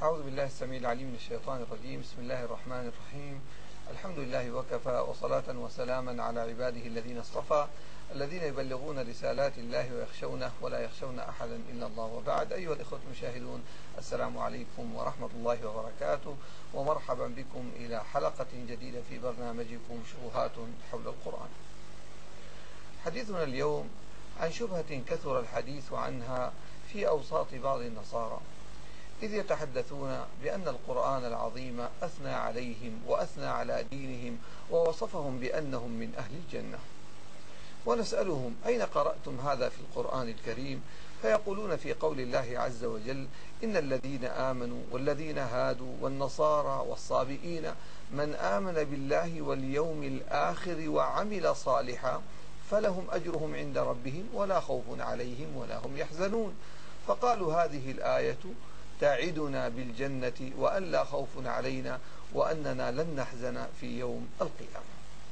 أعوذ بالله السميع العليم من الشيطان الرجيم. بسم الله الرحمن الرحيم. الحمد لله وكفى، وصلاة وسلاما على عباده الذين اصطفى، الذين يبلغون رسالات الله ويخشونه ولا يخشون أحدا إلا الله، وبعد. أيها الإخوة المشاهدون، السلام عليكم ورحمة الله وبركاته، ومرحبا بكم إلى حلقة جديدة في برنامجكم شبهات حول القرآن. حديثنا اليوم عن شبهة كثر الحديث عنها في أوساط بعض النصارى، إذ يتحدثون بأن القرآن العظيم أثنى عليهم وأثنى على دينهم ووصفهم بأنهم من أهل الجنة، ونسألهم: أين قرأتم هذا في القرآن الكريم؟ فيقولون: في قول الله عز وجل: إن الذين آمنوا والذين هادوا والنصارى والصابئين من آمن بالله واليوم الآخر وعمل صالحا فلهم أجرهم عند ربهم ولا خوف عليهم ولا هم يحزنون. فقالوا: هذه الآية تعدنا بالجنة وأن لا خوف علينا وأننا لن نحزن في يوم القيامة.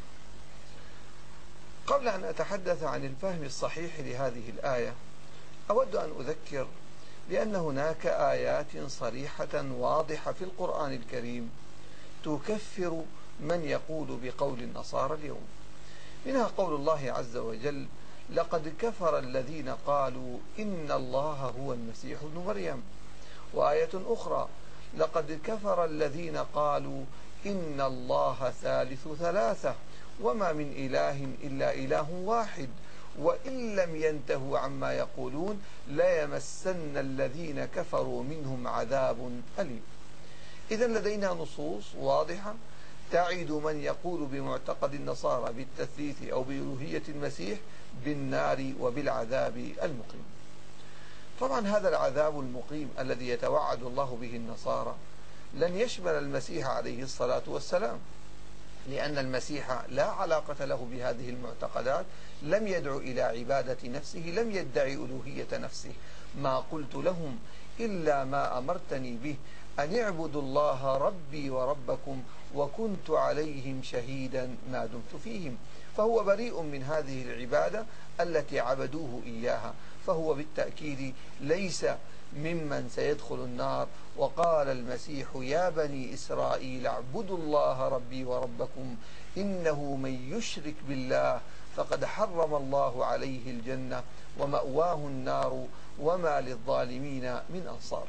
قبل أن أتحدث عن الفهم الصحيح لهذه الآية، أود أن أذكر بأن هناك آيات صريحة واضحة في القرآن الكريم تكفر من يقول بقول النصارى اليوم. منها قول الله عز وجل: لقد كفر الذين قالوا إن الله هو المسيح ابن مريم. وآية أخرى: لقد كفر الذين قالوا إن الله ثالث ثلاثة وما من إله إلا إله واحد وإن لم ينتهوا عما يقولون ليمسن الذين كفروا منهم عذاب أليم. إذن لدينا نصوص واضحة تعد من يقول بمعتقد النصارى بالتثليث أو بألوهية المسيح بالنار وبالعذاب المقيم. طبعا هذا العذاب المقيم الذي يتوعد الله به النصارى لن يشمل المسيح عليه الصلاة والسلام، لأن المسيح لا علاقة له بهذه المعتقدات، لم يدعو إلى عبادة نفسه، لم يدعي ألوهية نفسه. ما قلت لهم إلا ما أمرتني به أن اعبدوا الله ربي وربكم وكنت عليهم شهيدا ما دمت فيهم. فهو بريء من هذه العبادة التي عبدوه إياها، فهو بالتأكيد ليس ممن سيدخل النار. وقال المسيح: يا بني إسرائيل اعبدوا الله ربي وربكم إنه من يشرك بالله فقد حرم الله عليه الجنة ومأواه النار وما للظالمين من أنصار.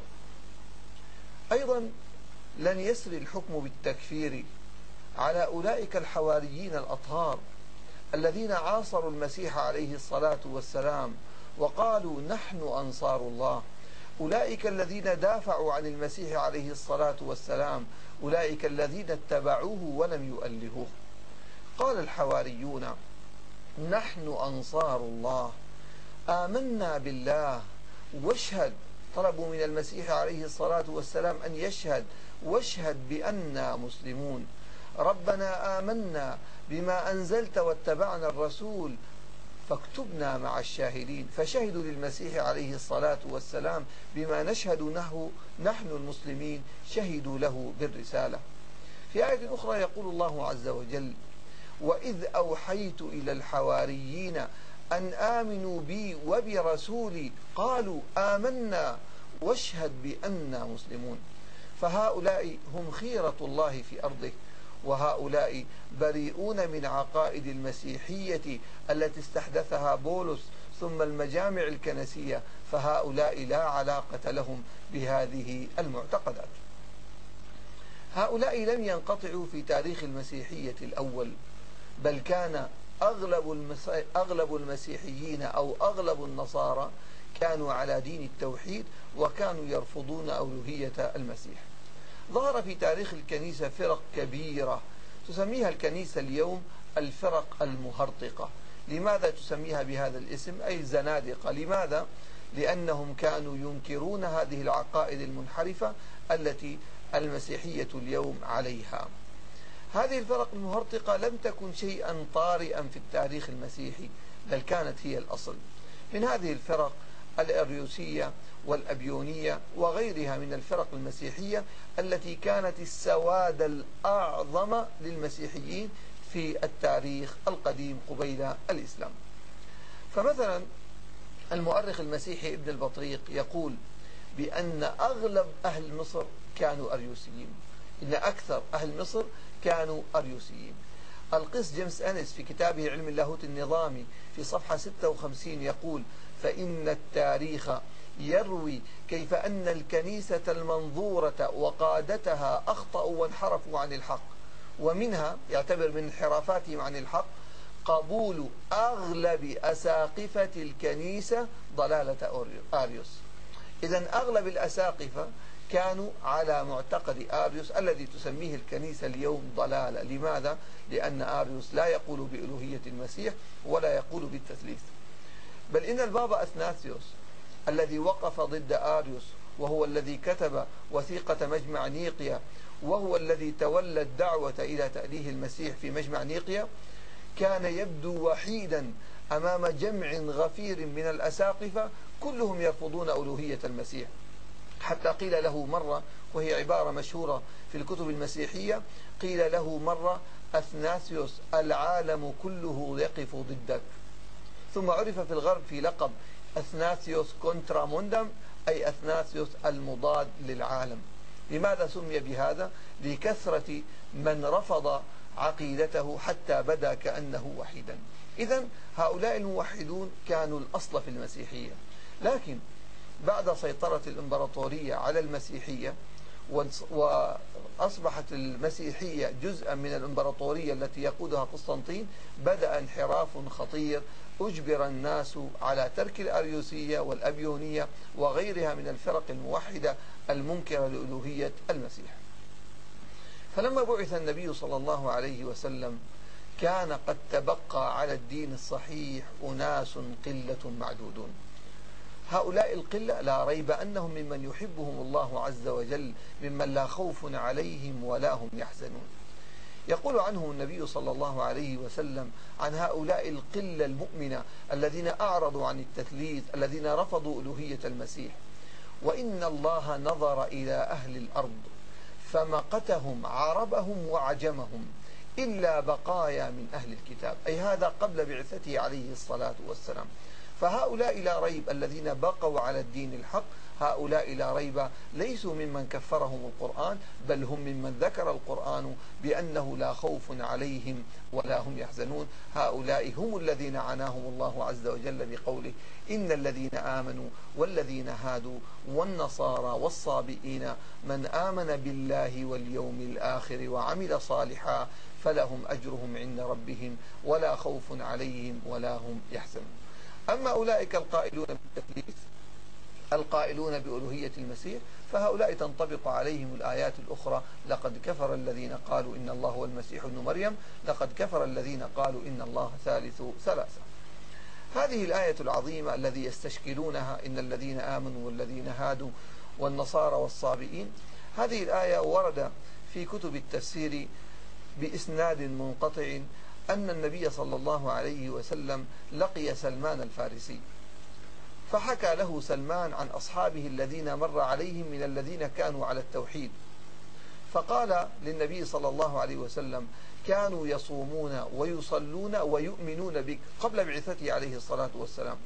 أيضا لن يسري الحكم بالتكفير على أولئك الحواريين الأطهار الذين عاصروا المسيح عليه الصلاة والسلام وقالوا: نحن أنصار الله. أولئك الذين دافعوا عن المسيح عليه الصلاة والسلام، أولئك الذين اتبعوه ولم يؤلهوه. قال الحواريون: نحن أنصار الله، آمنا بالله واشهد. طلبوا من المسيح عليه الصلاة والسلام أن يشهد: واشهد بأننا مسلمون. ربنا آمنا بما أنزلت واتبعنا الرسول فاكتبنا مع الشاهدين. فشهدوا للمسيح عليه الصلاة والسلام بما نشهد نحن المسلمين، شهدوا له بالرسالة. في آية أخرى يقول الله عز وجل: وإذ أوحيت إلى الحواريين أن آمنوا بي وبرسولي قالوا آمنا واشهد بأننا مسلمون. فهؤلاء هم خيرة الله في أرضه، وهؤلاء بريئون من عقائد المسيحية التي استحدثها بولس ثم المجامع الكنسية، فهؤلاء لا علاقة لهم بهذه المعتقدات. هؤلاء لم ينقطعوا في تاريخ المسيحية الأول، بل كان أغلب المسيحيين أو أغلب النصارى كانوا على دين التوحيد وكانوا يرفضون ألوهية المسيح. ظهر في تاريخ الكنيسة فرق كبيرة تسميها الكنيسة اليوم الفرق المهرطقة. لماذا تسميها بهذا الاسم؟ أي الزنادقة. لماذا؟ لأنهم كانوا ينكرون هذه العقائد المنحرفة التي المسيحية اليوم عليها. هذه الفرق المهرطقة لم تكن شيئا طارئا في التاريخ المسيحي، بل كانت هي الأصل. من هذه الفرق الأريوسية والأبيونية وغيرها من الفرق المسيحية التي كانت السواد الأعظم للمسيحيين في التاريخ القديم قبيل الإسلام. فمثلا المؤرخ المسيحي ابن البطريق يقول: بأن أغلب أهل مصر كانوا أريوسيين، إن أكثر أهل مصر كانوا أريوسيين. القس جيمس أنيس في كتابه علم اللاهوت النظامي في صفحة 56 يقول: فإن التاريخ يروي كيف أن الكنيسة المنظورة وقادتها أخطأوا وانحرفوا عن الحق، ومنها يعتبر من انحرافاتهم عن الحق قبول أغلب أساقفة الكنيسة ضلالة آريوس. إذن أغلب الأساقفة كانوا على معتقد آريوس الذي تسميه الكنيسة اليوم ضلالة. لماذا؟ لأن آريوس لا يقول بألوهية المسيح ولا يقول بالتثليث. بل إن البابا أثناسيوس الذي وقف ضد آريوس، وهو الذي كتب وثيقة مجمع نيقيا، وهو الذي تولى الدعوة إلى تأليه المسيح في مجمع نيقيا، كان يبدو وحيدا أمام جمع غفير من الأساقفة كلهم يرفضون ألوهية المسيح. حتى قيل له مرة، وهي عبارة مشهورة في الكتب المسيحية، قيل له مرة: أثناسيوس العالم كله يقف ضدك. ثم عرف في الغرب في لقب أثناسيوس كونترا موندم، أي أثناسيوس المضاد للعالم. لماذا سمي بهذا؟ لكثرة من رفض عقيدته حتى بدا كأنه وحيدا. إذن هؤلاء الموحدون كانوا الأصل في المسيحية، لكن بعد سيطرة الإمبراطورية على المسيحية وأصبحت المسيحية جزءا من الإمبراطورية التي يقودها قسطنطين، بدأ انحراف خطير أجبر الناس على ترك الأريوسية والأبيونية وغيرها من الفرق الموحدة المنكرة لألوهية المسيح. فلما بعث النبي صلى الله عليه وسلم كان قد تبقى على الدين الصحيح أناس قلة معدودون. هؤلاء القلة لا ريب أنهم ممن يحبهم الله عز وجل، ممن لا خوف عليهم ولا هم يحزنون. يقول عنهم النبي صلى الله عليه وسلم عن هؤلاء القلة المؤمنة الذين أعرضوا عن التثليث، الذين رفضوا ألوهية المسيح: وإن الله نظر إلى أهل الأرض فمقتهم عربهم وعجمهم إلا بقايا من أهل الكتاب، أي هذا قبل بعثته عليه الصلاة والسلام. فهؤلاء لا ريب الذين بقوا على الدين الحق، هؤلاء لا ريب ليسوا ممن كفرهم القرآن، بل هم ممن ذكر القرآن بأنه لا خوف عليهم ولا هم يحزنون. هؤلاء هم الذين عناهم الله عز وجل بقوله: إن الذين آمنوا والذين هادوا والنصارى والصابئين من آمن بالله واليوم الآخر وعمل صالحا فلهم أجرهم عند ربهم ولا خوف عليهم ولا هم يحزنون. أما أولئك القائلون بالتثليث، القائلون بألوهية المسيح، فهؤلاء تنطبق عليهم الآيات الأخرى: لقد كفر الذين قالوا إن الله هو المسيح ابن مريم، لقد كفر الذين قالوا إن الله ثالث ثلاثة. هذه الآية العظيمة الذي يستشكلونها: إن الذين آمنوا والذين هادوا والنصارى والصابئين، هذه الآية ورد في كتب التفسير بإسناد منقطع أن النبي صلى الله عليه وسلم لقي سلمان الفارسي، فحكى له سلمان عن أصحابه الذين مر عليهم من الذين كانوا على التوحيد، فقال للنبي صلى الله عليه وسلم: كانوا يصومون ويصلون ويؤمنون بك قبل بعثته عليه الصلاة والسلام،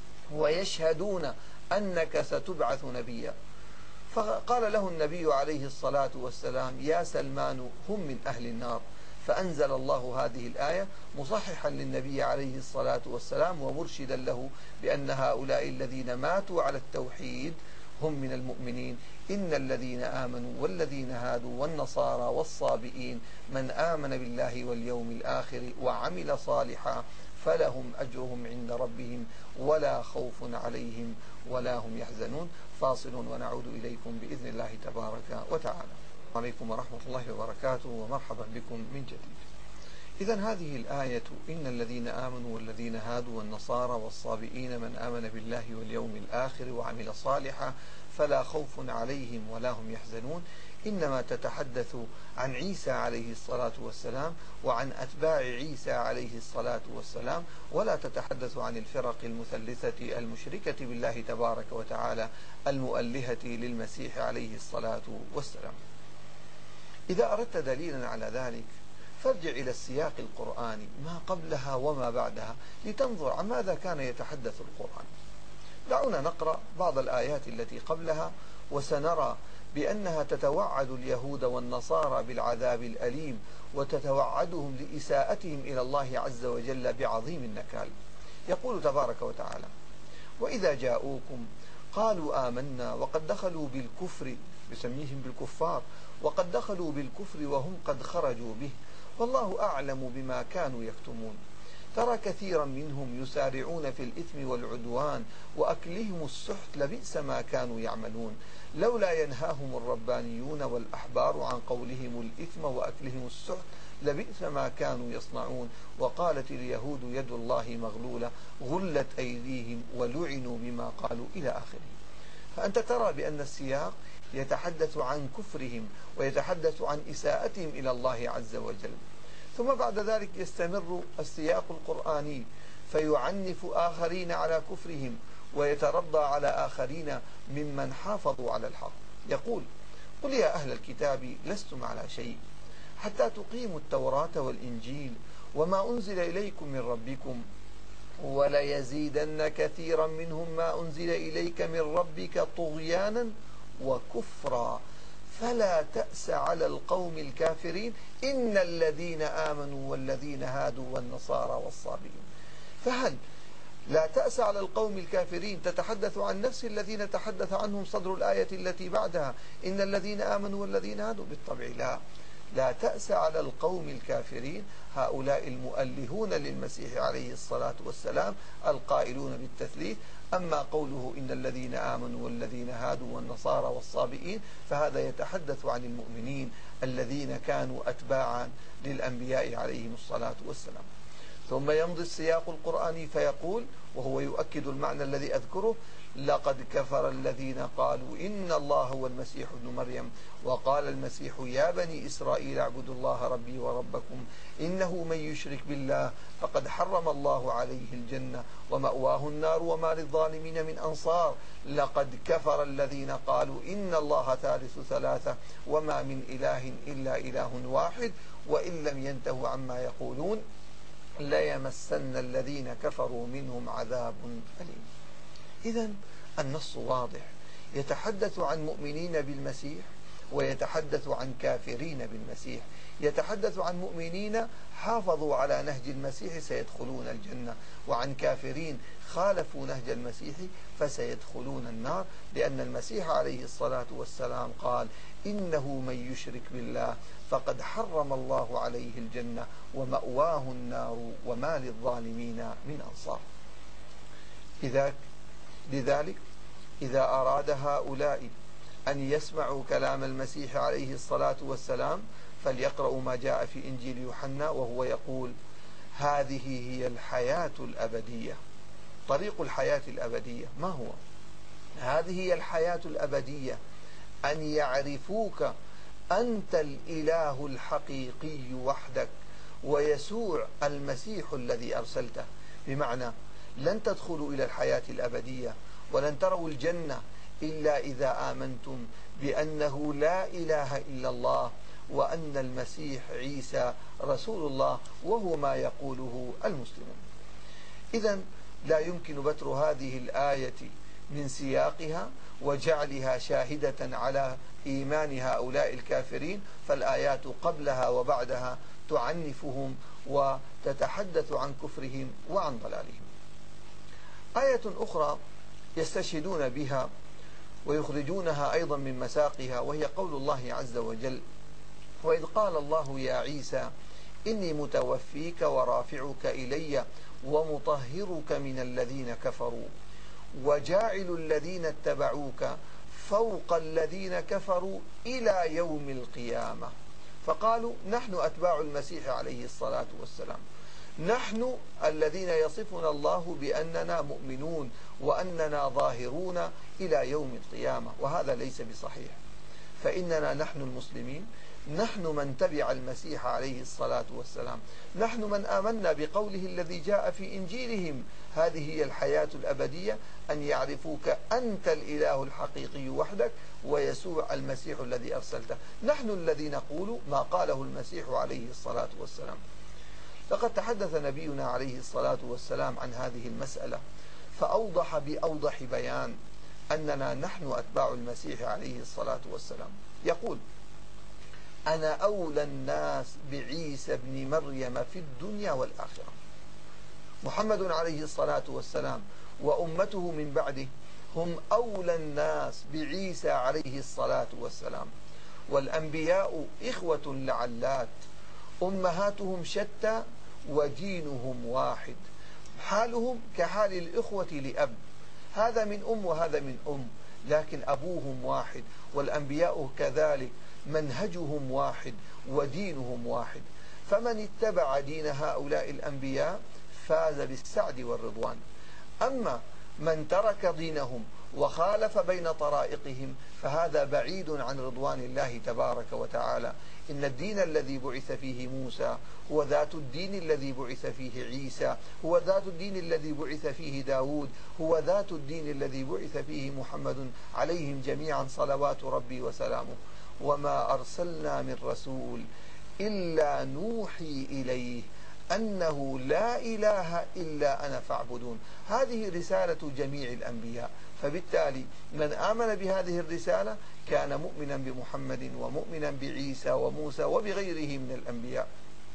ويشهدون أنك ستبعث نبيا. فقال له النبي عليه الصلاة والسلام: يا سلمان هم من أهل النار. فأنزل الله هذه الآية مصححا للنبي عليه الصلاة والسلام ومرشدا له بأن هؤلاء الذين ماتوا على التوحيد هم من المؤمنين: إن الذين آمنوا والذين هادوا والنصارى والصابئين من آمن بالله واليوم الآخر وعمل صالحا فلهم أجرهم عند ربهم ولا خوف عليهم ولا هم يحزنون. فاصل ونعود إليكم بإذن الله تبارك وتعالى. عليكم ورحمة الله وبركاته، ومرحبا بكم من جديد. إذن هذه الآية: إن الذين آمنوا والذين هادوا والنصارى والصابئين من آمن بالله واليوم الآخر وعمل صالحا فلا خوف عليهم ولا هم يحزنون، إنما تتحدث عن عيسى عليه الصلاة والسلام وعن أتباع عيسى عليه الصلاة والسلام، ولا تتحدث عن الفرق المثلثة المشركة بالله تبارك وتعالى المؤلهة للمسيح عليه الصلاة والسلام. إذا أردت دليلا على ذلك فارجع إلى السياق القرآني ما قبلها وما بعدها لتنظر عن ماذا كان يتحدث القرآن. دعونا نقرأ بعض الآيات التي قبلها وسنرى بأنها تتوعد اليهود والنصارى بالعذاب الأليم، وتتوعدهم لإساءتهم إلى الله عز وجل بعظيم النكال. يقول تبارك وتعالى: وإذا جاءوكم قالوا آمنا وقد دخلوا بالكفر، يسميهم بالكفار، وقد دخلوا بالكفر وهم قد خرجوا به والله أعلم بما كانوا يكتمون. ترى كثيرا منهم يسارعون في الإثم والعدوان وأكلهم السحت لبئس ما كانوا يعملون لولا ينهاهم الربانيون والأحبار عن قولهم الإثم وأكلهم السحت لبئس ما كانوا يصنعون. وقالت اليهود يد الله مغلولة غلت أيديهم ولعنوا بما قالوا إلى آخره. فأنت ترى بأن السياق يتحدث عن كفرهم ويتحدث عن إساءتهم إلى الله عز وجل. ثم بعد ذلك يستمر السياق القرآني فيعنف آخرين على كفرهم ويترضى على آخرين ممن حافظوا على الحق. يقول: قل يا أهل الكتاب لستم على شيء حتى تقيموا التوراة والإنجيل وما أنزل إليكم من ربكم وليزيدن كثيرا منهم ما أنزل إليك من ربك طغيانا وكفرا فلا تأس على القوم الكافرين إن الذين آمنوا والذين هادوا والنصارى والصابئين. فهل لا تأس على القوم الكافرين تتحدث عن نفس الذين تحدث عنهم صدر الآية التي بعدها إن الذين آمنوا والذين هادوا؟ بالطبع لا تأس على القوم الكافرين، هؤلاء المؤلهون للمسيح عليه الصلاة والسلام القائلون بالتثليث. أما قوله إن الذين آمنوا والذين هادوا والنصارى والصابئين فهذا يتحدث عن المؤمنين الذين كانوا أتباعا للأنبياء عليهم الصلاة والسلام. ثم يمضي السياق القرآني فيقول وهو يؤكد المعنى الذي أذكره: لقد كفر الذين قالوا إن الله هو المسيح ابن مريم وقال المسيح يا بني إسرائيل اعبدوا الله ربي وربكم إنه من يشرك بالله فقد حرم الله عليه الجنة ومأواه النار وما للظالمين من أنصار. لقد كفر الذين قالوا إن الله ثالث ثلاثة وما من إله إلا إله واحد وإن لم ينتهوا عما يقولون ليمسن الذين كفروا منهم عذاب أليم. إذن النص واضح، يتحدث عن مؤمنين بالمسيح ويتحدث عن كافرين بالمسيح. يتحدث عن مؤمنين حافظوا على نهج المسيح سيدخلون الجنة، وعن كافرين خالفوا نهج المسيح فسيدخلون النار، لأن المسيح عليه الصلاة والسلام قال إنه من يشرك بالله فقد حرم الله عليه الجنة ومأواه النار وما للظالمين من أنصار. لذلك إذا أراد هؤلاء أن يسمعوا كلام المسيح عليه الصلاة والسلام فليقرأوا ما جاء في إنجيل يوحنا وهو يقول: هذه هي الحياة الأبدية. طريق الحياة الأبدية ما هو؟ هذه هي الحياة الأبدية أن يعرفوك أنت الإله الحقيقي وحدك ويسوع المسيح الذي أرسلته. بمعنى لن تدخلوا إلى الحياة الأبدية ولن تروا الجنة إلا إذا آمنتم بأنه لا إله إلا الله وأن المسيح عيسى رسول الله وهو ما يقوله المسلمون. إذن لا يمكن بتر هذه الآية من سياقها وجعلها شاهدة على إيمان هؤلاء الكافرين، فالآيات قبلها وبعدها تعنفهم وتتحدث عن كفرهم وعن ضلالهم. آية أخرى يستشهدون بها ويخرجونها أيضا من مساقها وهي قول الله عز وجل: وإذ قال الله يا عيسى إني متوفيك ورافعك إلي ومطهرك من الذين كفروا وجاعل الذين اتبعوك فوق الذين كفروا إلى يوم القيامة. فقالوا نحن أتباع المسيح عليه الصلاة والسلام، نحن الذين يصفنا الله بأننا مؤمنون وأننا ظاهرون إلى يوم القيامة، وهذا ليس بصحيح. فإننا نحن المسلمين، نحن من تبع المسيح عليه الصلاة والسلام، نحن من آمنا بقوله الذي جاء في إنجيلهم: هذه هي الحياة الأبدية أن يعرفوك أنت الإله الحقيقي وحدك ويسوع المسيح الذي أرسلته. نحن الذي نقول ما قاله المسيح عليه الصلاة والسلام. لقد تحدث نبينا عليه الصلاة والسلام عن هذه المسألة فأوضح بأوضح بيان أننا نحن أتباع المسيح عليه الصلاة والسلام. يقول: أنا أولى الناس بعيسى ابن مريم في الدنيا والآخرة. محمد عليه الصلاة والسلام وأمته من بعده هم أولى الناس بعيسى عليه الصلاة والسلام. والأنبياء إخوة لعلات، أمهاتهم شتى ودينهم واحد، حالهم كحال الإخوة لأب، هذا من أم وهذا من أم، لكن أبوهم واحد. والأنبياء كذلك منهجهم واحد ودينهم واحد. فمن اتبع دين هؤلاء الأنبياء فاز بالسعد والرضوان. أما من ترك دينهم وخالف بين طرائقهم فهذا بعيد عن رضوان الله تبارك وتعالى. إن الدين الذي بعث فيه موسى هو ذات الدين الذي بعث فيه عيسى، هو ذات الدين الذي بعث فيه داود، هو ذات الدين الذي بعث فيه محمد عليهم جميعا صلوات ربي وسلامه. وما أرسلنا من رسول إلا نوحي إليه أنه لا إله إلا أنا فاعبدون. هذه رسالة جميع الأنبياء، فبالتالي من آمن بهذه الرسالة كان مؤمنا بمحمد ومؤمنا بعيسى وموسى وبغيره من الأنبياء،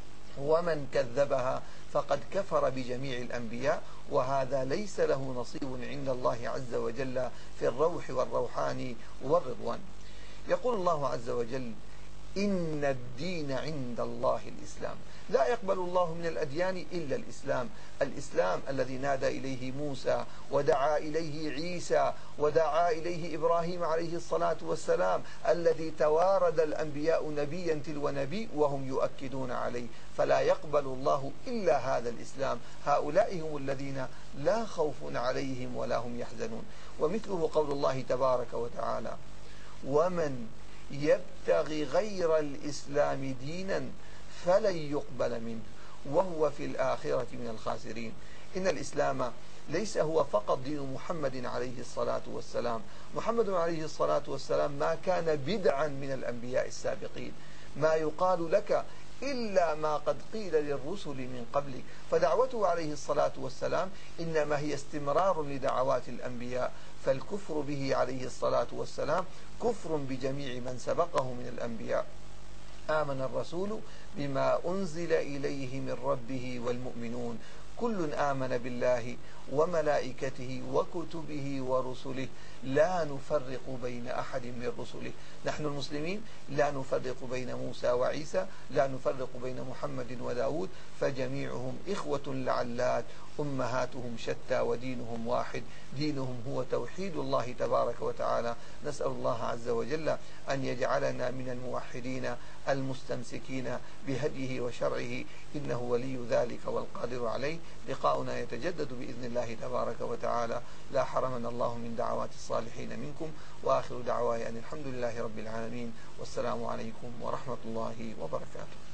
ومن كذبها فقد كفر بجميع الأنبياء، وهذا ليس له نصيب عند الله عز وجل في الروح والروحان والرضوان. يقول الله عز وجل: إن الدين عند الله الإسلام. لا يقبل الله من الأديان إلا الإسلام. الإسلام الذي نادى إليه موسى ودعا إليه عيسى ودعا إليه إبراهيم عليه الصلاة والسلام، الذي توارد الأنبياء نبيا تلو نبي وهم يؤكدون عليه. فلا يقبل الله إلا هذا الإسلام. هؤلاء هم الذين لا خوف عليهم ولا هم يحزنون. ومثله قول الله تبارك وتعالى: ومن يبتغي غير الإسلام دينا فلن يقبل منه وهو في الآخرة من الخاسرين. إن الإسلام ليس هو فقط دين محمد عليه الصلاة والسلام. محمد عليه الصلاة والسلام ما كان بدعا من الأنبياء السابقين، ما يقال لك إلا ما قد قيل للرسل من قبلك. فدعوته عليه الصلاة والسلام إنما هي استمرار لدعوات الأنبياء، فالكفر به عليه الصلاة والسلام كفر بجميع من سبقه من الأنبياء. آمن الرسول بما أنزل إليه من ربه والمؤمنون كل آمن بالله وملائكته وكتبه ورسله لا نفرق بين أحد من رسله. نحن المسلمين لا نفرق بين موسى وعيسى، لا نفرق بين محمد وداود، فجميعهم إخوة لعلات، أمهاتهم شتى ودينهم واحد. دينهم هو توحيد الله تبارك وتعالى. نسأل الله عز وجل أن يجعلنا من الموحدين المستمسكين بهديه وشرعه، إنه ولي ذلك والقادر عليه. لقاؤنا يتجدد بإذن الله تبارك وتعالى. لا حرمنا الله من دعوات الصالحين منكم. وآخر دعواي أن الحمد لله رب العالمين، والسلام عليكم ورحمة الله وبركاته.